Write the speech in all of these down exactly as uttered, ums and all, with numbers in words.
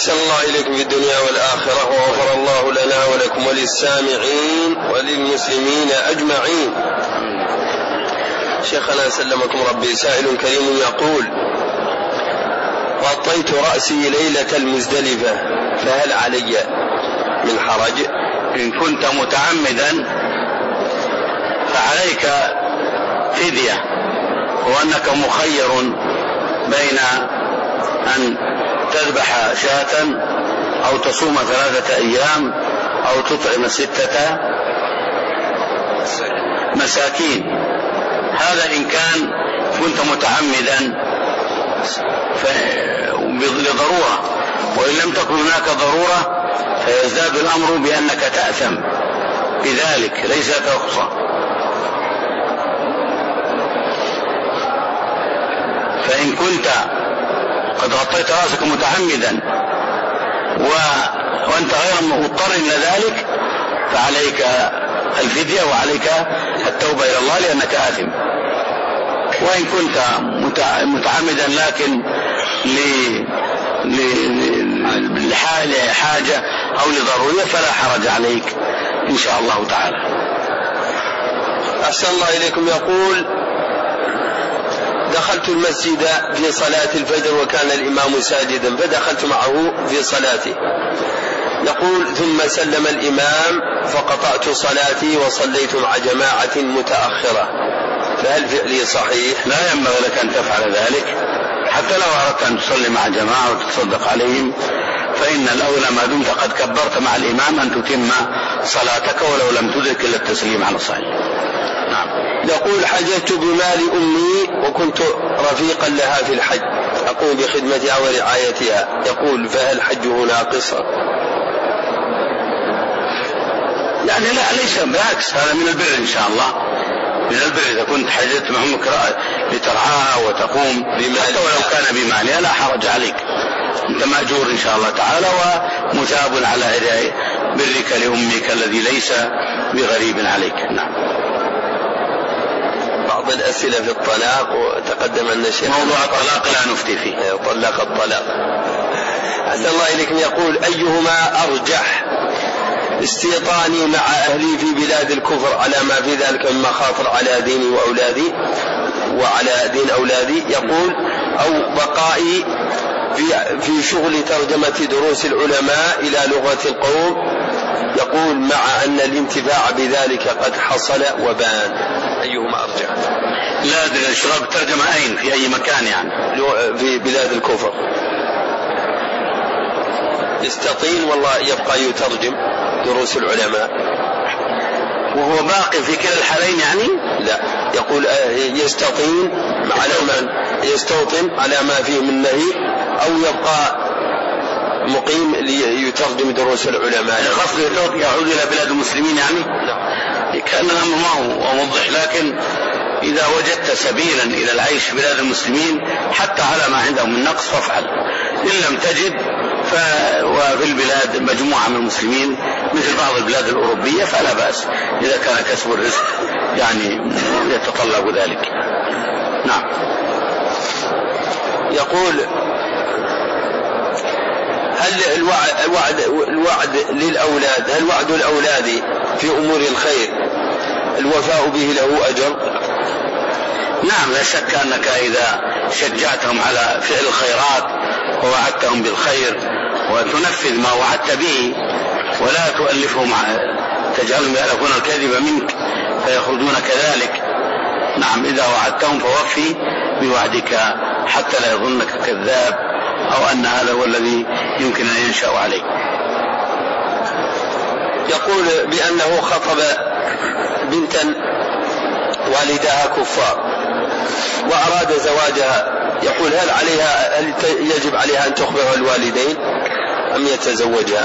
أحسن الله إليكم في الدنيا والآخرة، وغفر الله لنا ولكم وللسامعين وللمسلمين أجمعين. شيخنا سلمكم ربي، سائل كريم يقول: غطيت رأسي ليلة المزدلفة فهل علي من حرج؟ إن كنت متعمدا فعليك فدية، وأنك مخير بين أن تذبح شاة أو تصوم ثلاثة أيام أو تطعم ستة مساكين. هذا إن كان كنت متعمدا لضرورة، وإن لم تكن هناك ضرورة فيزداد الأمر بأنك تأثم بذلك، ليس لك رخصة. فإن كنت قد غطيت رأسك متعمدا و... وأنت غير مضطر إلى ذلك فعليك الفدية وعليك التوبة إلى الله لأنك آثم. وإن كنت متعمدا لكن لحاجة أو لضرورية فلا حرج عليك إن شاء الله تعالى. أحسن الله إليكم يقول: دخلت المسجد في صلاة الفجر وكان الإمام ساجدا فدخلت معه في صلاته. يقول: ثم سلم الإمام فقطعت صلاتي وصليت مع جماعة متأخرة، فهل فعلي صحيح؟ لا ينبغي لك أن تفعل ذلك، حتى لو أردت أن تصلي مع جماعة وتتصدق عليهم فإن الأولى ما دمت قد كبرت مع الإمام أن تتم صلاتك ولو لم تدرك إلا التسليم على الصحيح. نعم. يقول: حججت بمال أمي وكنت رفيقا لها في الحج، أقوم بخدمتها ورعايتها. يقول: فهل حجه ناقص؟ يعني لا، ليس، بالعكس، هذا من البر إن شاء الله، من البر. إذا كنت حججت معهم لترعاها وتقوم بمالها حتى ولو كان بمالها لا حرج عليك، أنت مأجور إن شاء الله تعالى ومثاب على برك لأمك الذي ليس بغريب عليك. نعم. بعض الأسئلة في الطلاق، وتقدم أن الشيخ موضوع الطلاق لا نفتي فيه، طلق الطلاق. أسأل الله إليكم يقول: أيهما أرجح، استيطاني مع أهلي في بلاد الكفر على ما في ذلك من مخاطر على ديني وأولادي وعلى دين أولادي، يقول، أو بقائي في, في شغل ترجمة دروس العلماء إلى لغة القوم، يقول، مع أن الانتفاع بذلك قد حصل وبان. أيهما أرجح؟ لا أدري، الاشتغال بالترجمة أين، في أي مكان يعني؟ في بلاد الكفر. يستطيل والله يبقى يترجم دروس العلماء وهو باقي في كلا الحالين يعني؟ لا، يقول يستطيل على ما يستوطن على ما فيه من نهي، أو يبقى مقيم ليترجم دروس العلماء. القصد يعود إلى بلاد المسلمين يعني؟ لا، كان الأمر ما هو موضح، لكن إذا وجدت سبيلا إلى العيش في بلاد المسلمين حتى على ما عندهم من نقص فافعل. إن لم تجد ف... وفي البلاد مجموعة من المسلمين مثل بعض البلاد الأوروبية فلا بأس إذا كان كسب الرزق يعني يتطلب ذلك. نعم. يقول: هل الوعد, الوعد, الوعد للأولاد، هل وعد الأولاد في أمور الخير الوفاء به له أجر؟ نعم، لا شك أنك إذا شجعتهم على فعل الخيرات ووعدتهم بالخير وتنفذ ما وعدت به ولا تؤلفهم تجعلهم يألفون الكذب منك فيخرجون كذلك. نعم، إذا وعدتهم فوفي بوعدك حتى لا يظنك كذاب أو أن هذا هو الذي يمكن أن ينشأ عليه. يقول بأنه خطب بنتا والدها كفار وأراد زواجها، يقول: هل عليها هل يجب عليها أن تخبر الوالدين أم يتزوجها؟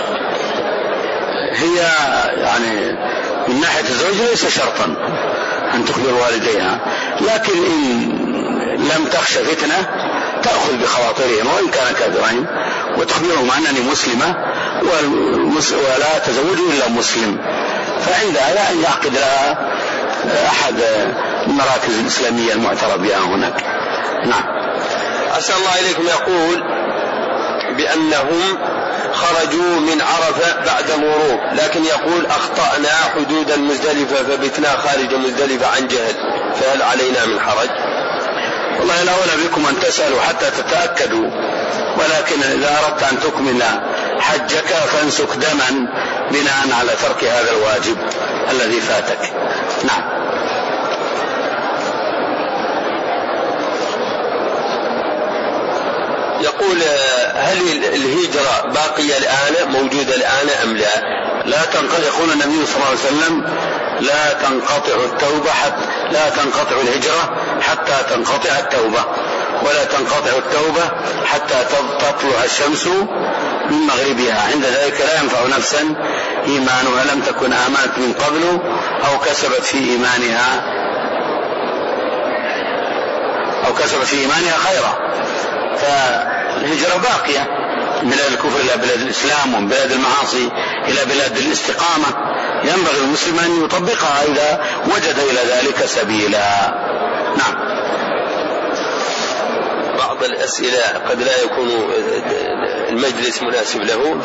هي يعني من ناحية الزوج ليس شرطا أن تخبر والديها، لكن إن لم تخشى فتنة تأخذ بخواطرهم وإن كان كافرين وتخبرهم أنني مسلمة ولا تزوج إلا مسلم، فعندها لا أن يعقد لها أحد المراكز الإسلامية المعترف بها هناك. نعم. أسأل الله إليكم يقول: بأنهم خرجوا من عرفة بعد الغروب، لكن يقول أخطأنا حدود المزدلفة فبتنا خارج مزدلفة عن جهل، فهل علينا من حرج؟ والله الأولى بكم أن تسألوا حتى تتأكدوا، ولكن إذا أردت أن تكمل حجك فانسك دما بناء على ترك هذا الواجب الذي فاتك. نعم. يقول هل الهجرة باقية الآن موجودة الآن أم لا؟ لا تنقطع، يقول النبي صلى الله عليه وسلم لا تنقطع التوبة حتى لا تنقطع الهجرة حتى تنقطع التوبة، ولا تنقطع التوبة حتى تطلع الشمس من مغربها، عند ذلك لا ينفع نفسا إيمانها لم تكن آمنت من قبل أو كسبت في إيمانها أو كسبت في إيمانها خيرا. فالهجرة باقية من بلاد الكفر إلى بلاد الإسلام، ومن بلاد المعاصي إلى بلاد الاستقامة، ينبغي المسلم أن يطبقها إذا وجد إلى ذلك سبيلا. نعم. بعض الأسئلة قد لا يكون المجلس مناسب له،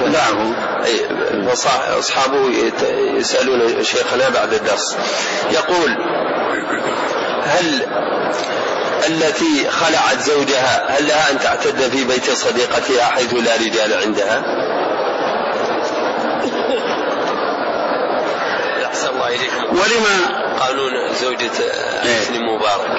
فأصحابه يسألون شيخنا بعد الدرس. يقول هل التي خلعت زوجها هل لها أن تعتد في بيت صديقتها حيث لا رجال عندها؟ أحسن الله إليكم. ولما قانون زوجة حسني مبارك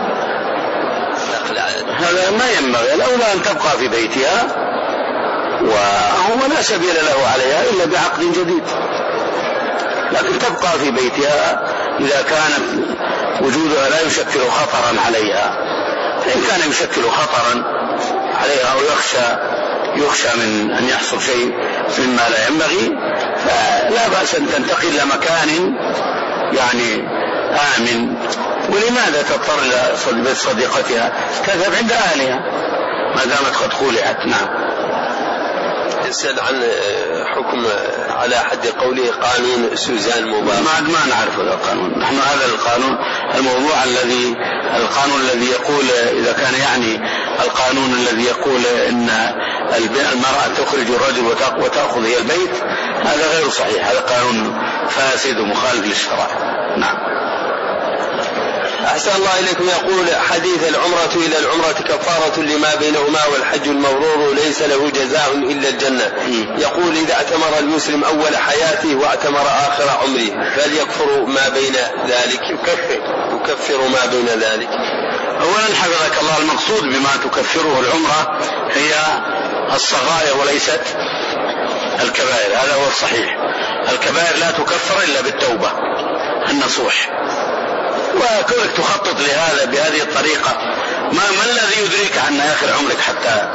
هذا ما ينبغي، الأولى أن تبقى في بيتها وهو لا سبيل له عليها إلا بعقد جديد، لكن تبقى في بيتها إذا كانت وجودها لا يشكل خطرا عليها. فإن كان يشكل خطرا عليها أو يخشى يخشى من أن يحصل شيء مما لا ينبغي فلا بأس أن تنتقل إلى مكان يعني آمن. ولماذا تضطر إلى بيت صديقتها؟ تذهب عند أهلها ما دامت قد خلعت. نعم. يسأل عن حكم على حد قوله قانون سوزان مبارك. ما ما نعرف هذا القانون، نحن هذا القانون الموضوع الذي القانون الذي يقول إذا كان يعني القانون الذي يقول إن المرأة تخرج الرجل وتأخذ هي البيت، هذا غير صحيح، هذا قانون فاسد ومخالف للشرع. نعم. أحسن الله إليكم. يقول حديث العمرة إلى العمرة كفارة لما بينهما والحج المبرور ليس له جزاء إلا الجنة. يقول إذا اعتمر المسلم أول حياته واعتمر آخر عمره فليكفر ما بين ذلك؟ يكفر يكفر ما بين ذلك. أولا حفظك الله، المقصود بما تكفره العمرة هي الصغائر وليست الكبائر، هذا هو الصحيح. الكبائر لا تكفر إلا بالتوبة النصوح، وكونك تخطط لهذا بهذه الطريقة ما, ما الذي يدريك عن آخر عمرك حتى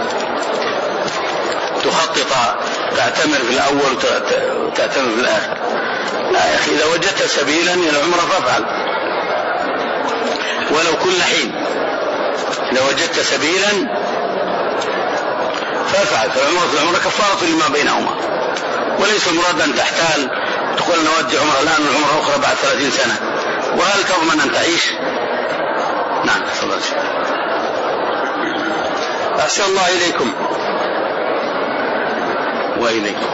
تخطط تعتمر في الأول وتعتمر في الآخر؟ لا يا أخي، إذا وجدت سبيلا إلى العمرة فافعل ولو كل حين، إذا وجدت سبيلا فافعل. فالعمرة في العمرة كفارة لما بينهما، وليس مراد أن تحتال تقول نودي عمرة الآن والعمرة أخرى بعد ثلاثين سنة، وهل تضمن أن تعيش؟ نعم. أحسن الله إليكم. وإليكم.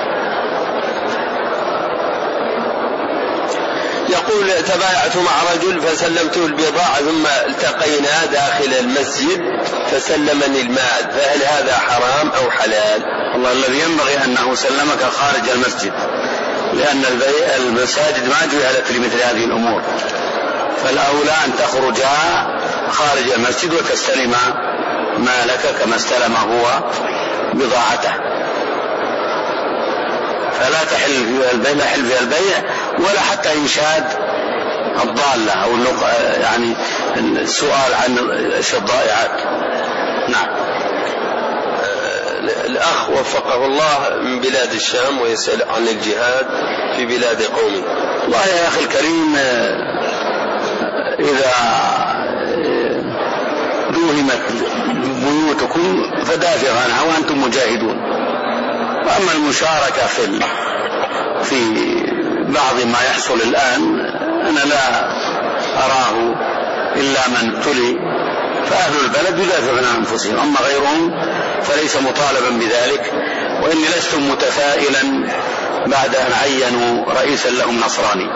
يقول تبايعت مع رجل فسلمته البضاعة ثم التقينا داخل المسجد فسلمني المال، فهل هذا حرام أو حلال؟ والله الذي ينبغي أنه سلمك خارج المسجد، لأن المساجد ما جعلت لمثل هذه الأمور، فالأولى أن تخرج خارج المسجد وتستلم مالك كما استلم هو بضاعته، فلا تحل فيها البيع لا يحل فيها البيع ولا حتى إنشاد الضالة أو يعني السؤال عن الضائعات. نعم. الأخ وفقه الله من بلاد الشام ويسأل عن الجهاد في بلاد قومه. والله يا أخي الكريم، إذا دوهمت بيوتكم فدافعوا عنها وأنتم مجاهدون. وأما المشاركة في في بعض ما يحصل الآن أنا لا أراه إلا من ابتلي فأهل البلد يدافعون عن أنفسهم، أما غيرهم فليس مطالبا بذلك. وإني لست متفائلا بعد أن عينوا رئيسا لهم نصراني،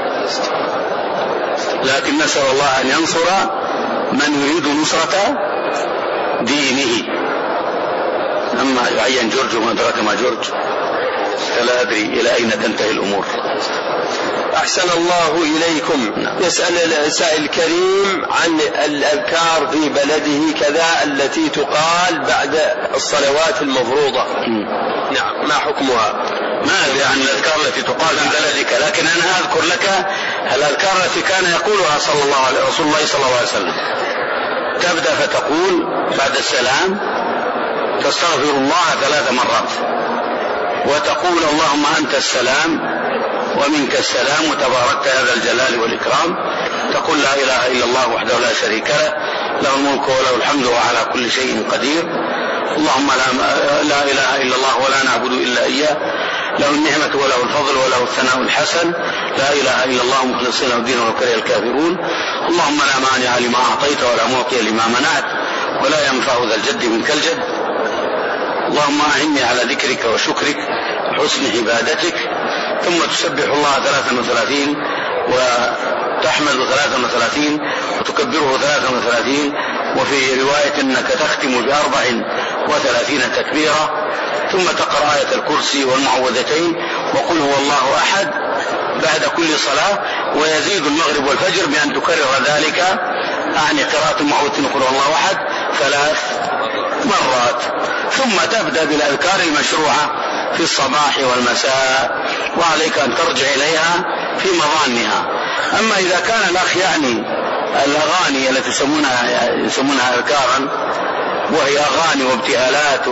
لكن نسأل الله أن ينصر من يريد نصرة دينه. أما يعين جورج وما أدراك ما جورج فلا أدري إلى أين تنتهي الأمور. أحسن الله إليكم. يسأل السائل الكريم عن الأذكار في بلده كذا التي تقال بعد الصلوات المفروضة. نعم، ما حكمها؟ ما أدري عن الأذكار التي تقال في بلدك، لكن أنا أذكر لك الأذكار التي كان يقولها صلى الله عليه رسول الله صلى الله عليه وسلم. تبدأ فتقول بعد السلام تستغفر الله ثلاث مرات، وتقول اللهم أنت السلام ومنك السلام وتباركت يا ذا الجلال والإكرام. تقول لا إله إلا الله وحده لا شريك له، له الملك وله الحمد وعلى كل شيء قدير. اللهم لا, لا إله إلا الله ولا نعبد إلا إياه، له النعمة وله الفضل وله الثناء الحسن، لا إله إلا الله مخلصين له الدين ولو كره الكافرون. اللهم لا مانع لما أعطيت ولا معطي لما منعت ولا ينفع ذا الجد منك الجد. اللهم أعني على ذكرك وشكرك وحسن عبادتك. ثم تسبح الله ثلاثا وثلاثين وتحمد ثلاثا وثلاثين وتكبره ثلاثا وثلاثين، وفي رواية أنك تختم بأربع وثلاثين تكبيرا. ثم تقرأ آية الكرسي والمعوذتين وقل هو الله أحد بعد كل صلاة، ويزيد المغرب والفجر بأن تكرر ذلك، أعني قراءة المعوذتين قل هو الله أحد ثلاث مرات. ثم تبدأ بالأذكار المشروعة في الصباح والمساء، وعليك أن ترجع إليها في مظانها. أما إذا كان الأخ يعني الأغاني التي يسمونها, يسمونها أذكارا وهي أغاني وابتهالات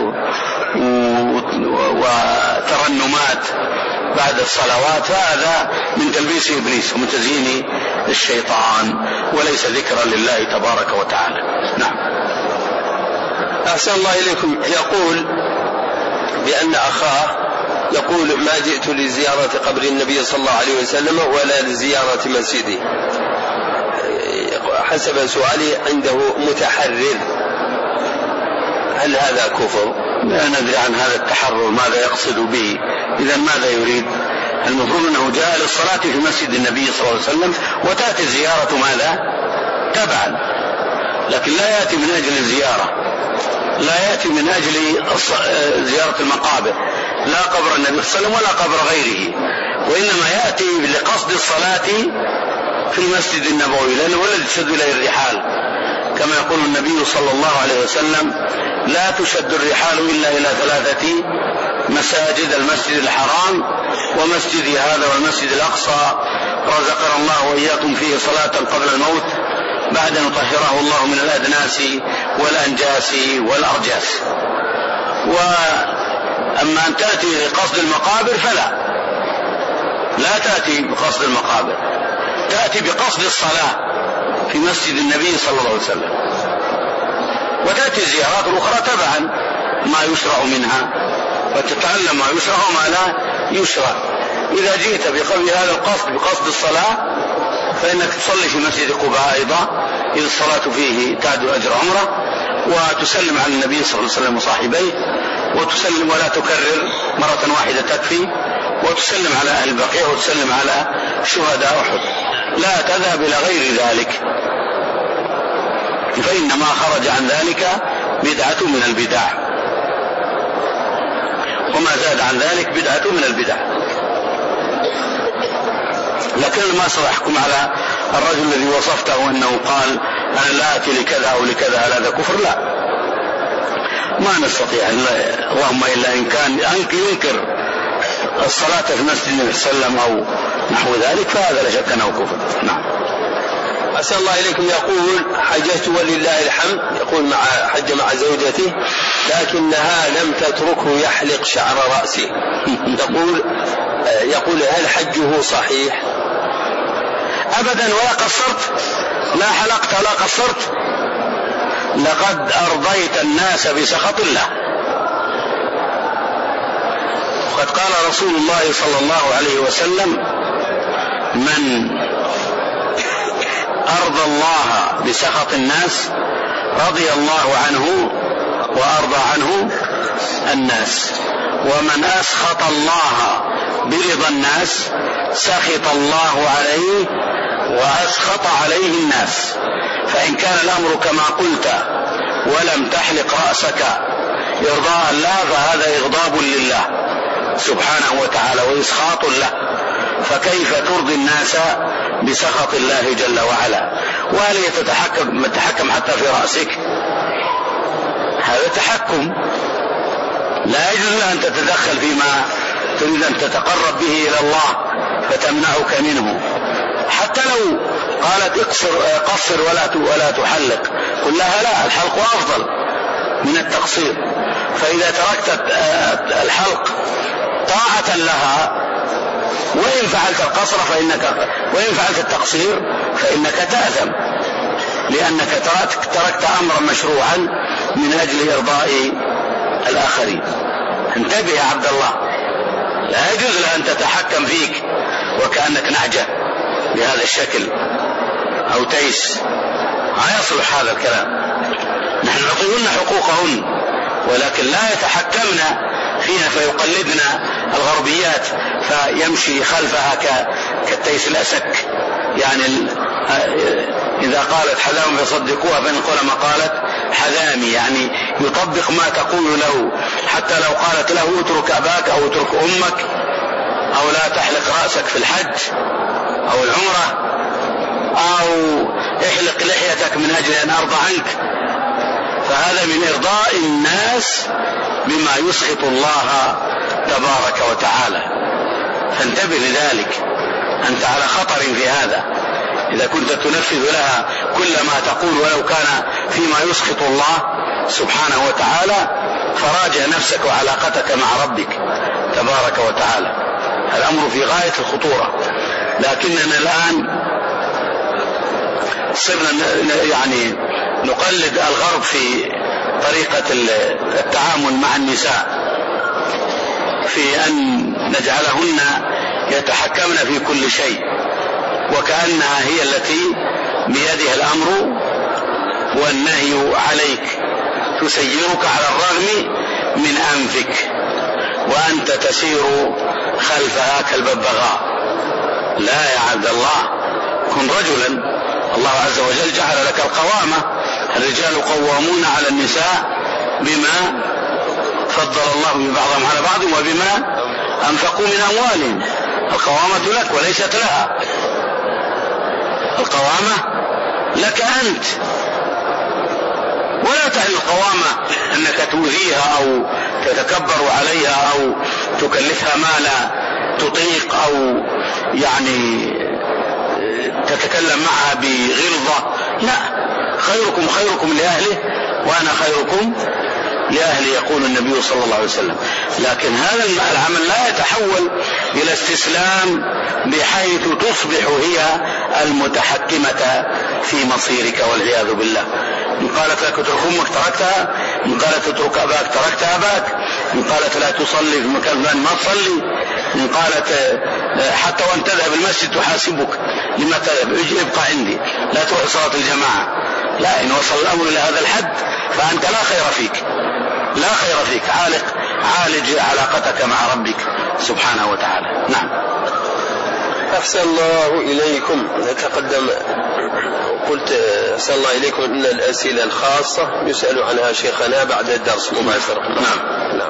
وترنمات بعد الصلوات، فهذا من تلبيس إبليس ومن تزيين الشيطان وليس ذكرا لله تبارك وتعالى. نعم. أحسن الله إليكم. يقول بأن أخاه يقول ما جئت لزيارة قبر النبي صلى الله عليه وسلم ولا لزيارة مسجده، حسب سؤالي عنده متحرر، هل هذا كفر؟ لا ندري عن هذا التحرر ماذا يقصد به، إذا ماذا يريد؟ المفروض أنه جاء للصلاة في مسجد النبي صلى الله عليه وسلم وتأتي الزيارة ماذا؟ تبعا، لكن لا يأتي من أجل الزيارة، لا يأتي من أجل زيارة المقابر، لا قبر النبي صلى الله عليه وسلم ولا قبر غيره، وإنما يأتي لقصد الصلاة في المسجد النبوي، لأنه هو الذي تشد إليه الرحال، كما يقول النبي صلى الله عليه وسلم لا تشد الرحال إلا إلى ثلاثة مساجد: المسجد الحرام ومسجد هذا والمسجد الأقصى، رزقنا الله وإياكم فيه صلاة قبل الموت بعد أن يطهره الله من الأدناس والأنجاس والأرجاس. وأما أن تأتي لقصد المقابر فلا، لا تأتي بقصد المقابر، تأتي بقصد الصلاة في مسجد النبي صلى الله عليه وسلم، وتأتي الزيارات الأخرى تبعا ما يشرع منها، وتتعلم ما يشرع وما لا يشرع. إذا جئت بقبل هذا القصد بقصد الصلاة فإنك تصلي في مسجد قباء أيضا، إذ الصلاة فيه تعدل أجر عمره، وتسلم على النبي صلى الله عليه وسلم وصاحبيه، وتسلم ولا تكرر، مرة واحدة تكفي، وتسلم على أهل البقيع وتسلم على شهداء أحد، لا تذهب إلى غير ذلك، فإن ما خرج عن ذلك بدعة من البدع، وما زاد عن ذلك بدعة من البدع. لكن ما سأحكم على الرجل الذي وصفته أنه قال أنا لا أتي لكذا أو لكذا هذا كفر، لا، ما نستطيع اللهم إلا إن كان ينكر الصلاة في مسجد النبي صلى الله عليه وسلم أو نحو ذلك، فهذا لا شك أنه كفر. نعم. أسأل الله إليكم. يقول حججت ولله الحمد، يقول مع حج مع زوجته لكنها لم تتركه يحلق شعر رأسه، يقول يقول هل حجه صحيح؟ أبدا، ولا قصرت، لا حلقت ولا قصرت، لقد أرضيت الناس بسخط الله. وقد قال رسول الله صلى الله عليه وسلم من أرضى الله بسخط الناس رضي الله عنه وأرضى عنه الناس، ومن أسخط الله برضا الناس سخط الله عليه وأسخط عليه الناس. فإن كان الأمر كما قلت ولم تحلق رأسك إرضاء الله فهذا إغضاب لله سبحانه وتعالى وإسخاط له، فكيف ترضي الناس بسخط الله جل وعلا؟ وهل يتحكم تتحكم حتى في رأسك؟ هذا تحكم، لا يجوز أن تتدخل فيما تريد أن تتقرب به إلى الله فتمنعك منه. حتى لو قالت اقصر قصر ولا ولا تحلق، قل لها لا، الحلق أفضل من التقصير. فإذا تركت الحلق طاعة لها، وإن فعلت القصر فإنك وإن فعلت التقصير فإنك تأثم، لأنك تركت أمرا مشروعا من أجل إرضاء الآخرين. انتبه يا عبد الله، لا يجوز لها أن تتحكم فيك وكأنك نعجة بهذا الشكل أو تيس، لا يصلح هذا الكلام. نحن نعطيهن حقوقهن، ولكن لا يتحكمن فينا فيقلدنا الغربيات فيمشي خلفها كالتيس الأسك. يعني إذا قالت حذام فصدقوها، فإن العلماء قالت حذامي، يعني يطبق ما تقول له. حتى لو قالت له اترك أباك أو اترك أمك أو لا تحلق رأسك في الحج أو العمرة أو احلق لحيتك من أجل أن أرضى عنك، فهذا من إرضاء الناس بما يسخط الله تبارك وتعالى. فانتبه لذلك، أنت على خطر في هذا. إذا كنت تنفذ لها كل ما تقول ولو كان فيما يسخط الله سبحانه وتعالى، فراجع نفسك وعلاقتك مع ربك تبارك وتعالى. الأمر في غاية الخطورة. لكننا الآن صرنا يعني نقلد الغرب في طريقة التعامل مع النساء، في أن نجعلهن يتحكمن في كل شيء، وكأنها هي التي بيدها الأمر والنهي عليك، تسيرك على الرغم من أنفك وأنت تسير خلفها كالببغاء. لا يا عبد الله، كن رجلا. الله عز وجل جعل لك القوامة، الرجال قوامون على النساء بما فضل الله بعضهم على بعض وبما أنفقوا من أموالهم. القوامة لك وليست لها، القوامة لك أنت. ولا تعني القوامة أنك تؤذيها أو تتكبر عليها أو تكلفها ما لا تطيق أو يعني تتكلم معها بغلظة. لا، خيركم خيركم لأهله وأنا خيركم لأهلي، يقول النبي صلى الله عليه وسلم. لكن هذا العمل لا يتحول إلى استسلام بحيث تصبح هي المتحكمة في مصيرك والعياذ بالله. إن قالت لك اترك أمك تركتها، إن قالت اترك أباك تركت أباك، إن قالت لا تصلي في مكان ما تصلي، إن قالت حتى وأن تذهب المسجد تحاسبك لما تذهب، ابقى عندي، لا تروح صلاة الجماعة. لا، إن وصل الأمر إلى هذا الحد فأنت لا خير فيك، لا خير فيك. عالق عالج علاقتك مع ربك سبحانه وتعالى. نعم. أحسن الله إليكم. نتقدم. قلت أحسن الله إليكم إن الأسئلة الخاصة يسأل عنها شيخنا بعد الدرس مباشرة. نعم. نعم.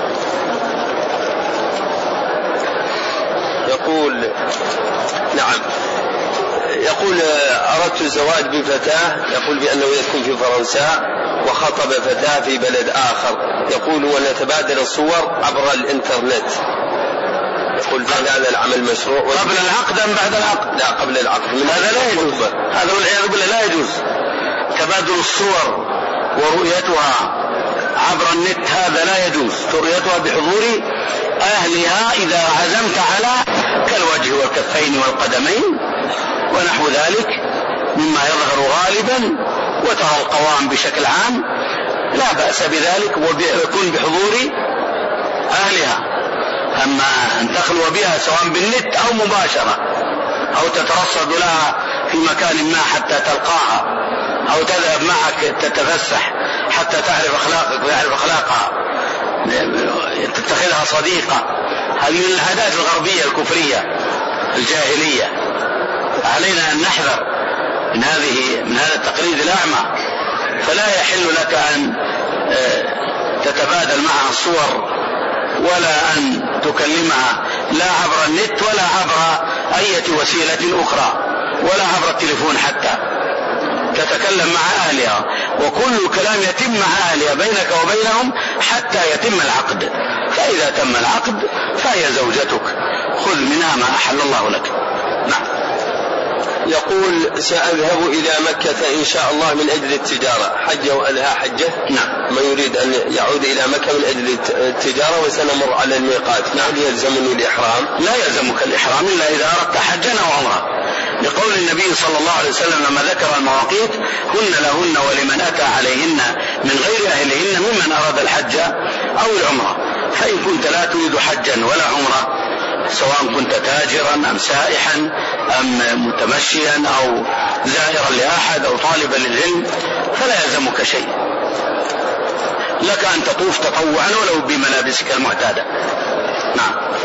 يقول نعم يقول أردت الزواج بفتاة، يقول بأنه يسكن في فرنسا وخطب فتاة في بلد آخر، يقول ونتبادل الصور عبر الإنترنت. يقول هل هذا العمل مشروع قبل العقد أم بعد العقد؟ لا، قبل العقد. هذا لا يجوز، هذا والعياذ بالله لا يجوز. تبادل الصور ورؤيتها عبر النت هذا لا يجوز، رؤيتها بحضور أهلها إذا عزمت على كالوجه والكفين والقدمين ونحو ذلك مما يظهر غالبا وترى القوام بشكل عام، لا بأس بذلك ويكون بحضور أهلها. أما أن تخلو بها سواء بالنت أو مباشرة أو تترصد لها في مكان ما حتى تلقاها، أو تذهب معك تتفسح حتى تعرف أخلاقك ويعرف أخلاقها، تتخذها صديقة. هذه من العادات الغربية الكفرية الجاهلية. علينا أن نحذر من هذه من هذا التقليد الأعمى. فلا يحل لك أن تتبادل معها الصور ولا أن تكلمها لا عبر النت ولا عبر أي وسيلة أخرى ولا عبر التليفون حتى. تتكلم مع أهلها، وكل كلام يتم مع أهلها بينك وبينهم حتى يتم العقد. فإذا تم العقد فهي زوجتك، خذ منها ما أحل الله لك. نعم. يقول سأذهب إلى مكة إن شاء الله من أجل التجارة، حجة وأنها حجة. نعم. من يريد أن يعود إلى مكة من أجل التجارة وسنمر على الميقات، نعم يلزمني الإحرام؟ لا يلزمك الإحرام إلا إذا أردت حجا أو عمرة، لقول النبي صلى الله عليه وسلم لما ذكر المواقيت: هن لهن ولمن أتى عليهن من غير أهلهن ممن أراد الحج أو العمرة. فإن كنت لا تريد حجا ولا عمرة، سواء كنت تاجرا أم سائحا أم متمشيا أو زائرا لأحد أو طالبا للعلم، فلا يلزمك شيء، لك أن تطوف تطوعا ولو بملابسك المعتادة. نعم.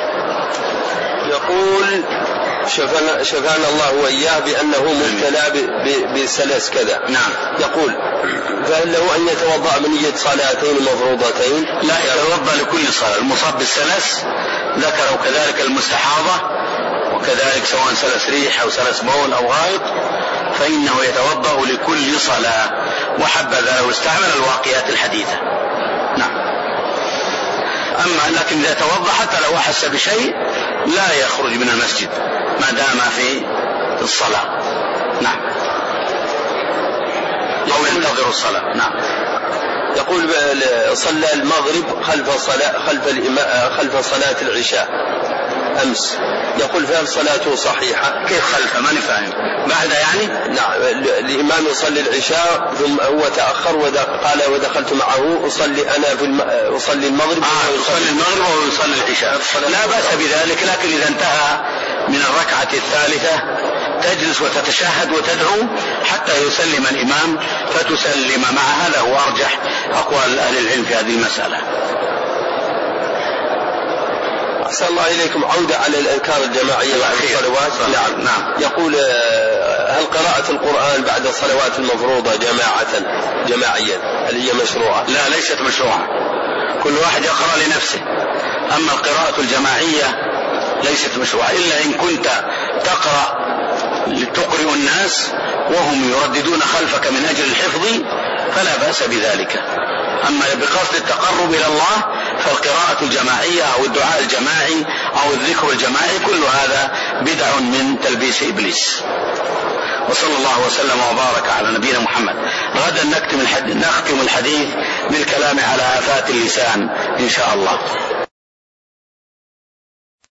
يقول شفانا, شفانا الله وإياه بأنه مبتلى بسلس كذا. نعم. يقول فهل له أن يتوضأ بنية صلاتين مفروضتين؟ لا، يتوضأ لكل صلاة. المصاب بالسلس ذكروا كذلك المستحاضة، وكذلك سواء سلس ريح أو سلس بول أو غائط، فإنه يتوضأ لكل صلاة، وحبذا لو استعمل الواقيات الحديثة. نعم. أما لكن إذا توضأ حتى لو أحس بشيء لا يخرج من المسجد ما دام في الصلاة. نعم. أو ينتظر الصلاة. نعم. يقول صلى المغرب خلف صلاة خلف خلف صلاة العشاء أمس، يقول فهل صلاته صحيحة؟ كيف خلف؟ ما نفهم. بعد يعني؟ نعم. الإمام يصلي العشاء ثم هو تأخر وقال ودخلت معه أصلي أنا في الم... أصلي المغرب. آه يصلي المغرب وهو يصلي العشاء، لا بأس بذلك. لكن إذا انتهى من الركعة الثالثة تجلس وتتشهد وتدعو حتى يسلم الإمام فتسلم معه. هذا هو أرجح أقوال أهل العلم في هذه المسألة. أحسن الله إليكم. عودة على الأذكار الجماعية بعد الصلوات. نعم. نعم. يقول هل قراءة القرآن بعد الصلوات المفروضة جماعة جماعيا هل هي مشروعة؟ لا، ليست مشروعة، كل واحد يقرأ لنفسه. أما القراءة الجماعية ليست مشروعة إلا إن كنت تقرأ لتقرئ الناس وهم يرددون خلفك من أجل الحفظ فلا بأس بذلك. أما بقصد التقرب إلى الله فالقراءة الجماعية أو الدعاء الجماعي أو الذكر الجماعي كل هذا بدع من تلبيس إبليس. وصلى الله وسلم وبارك على نبينا محمد. غدا نختم الحديث بالكلام على آفات اللسان إن شاء الله.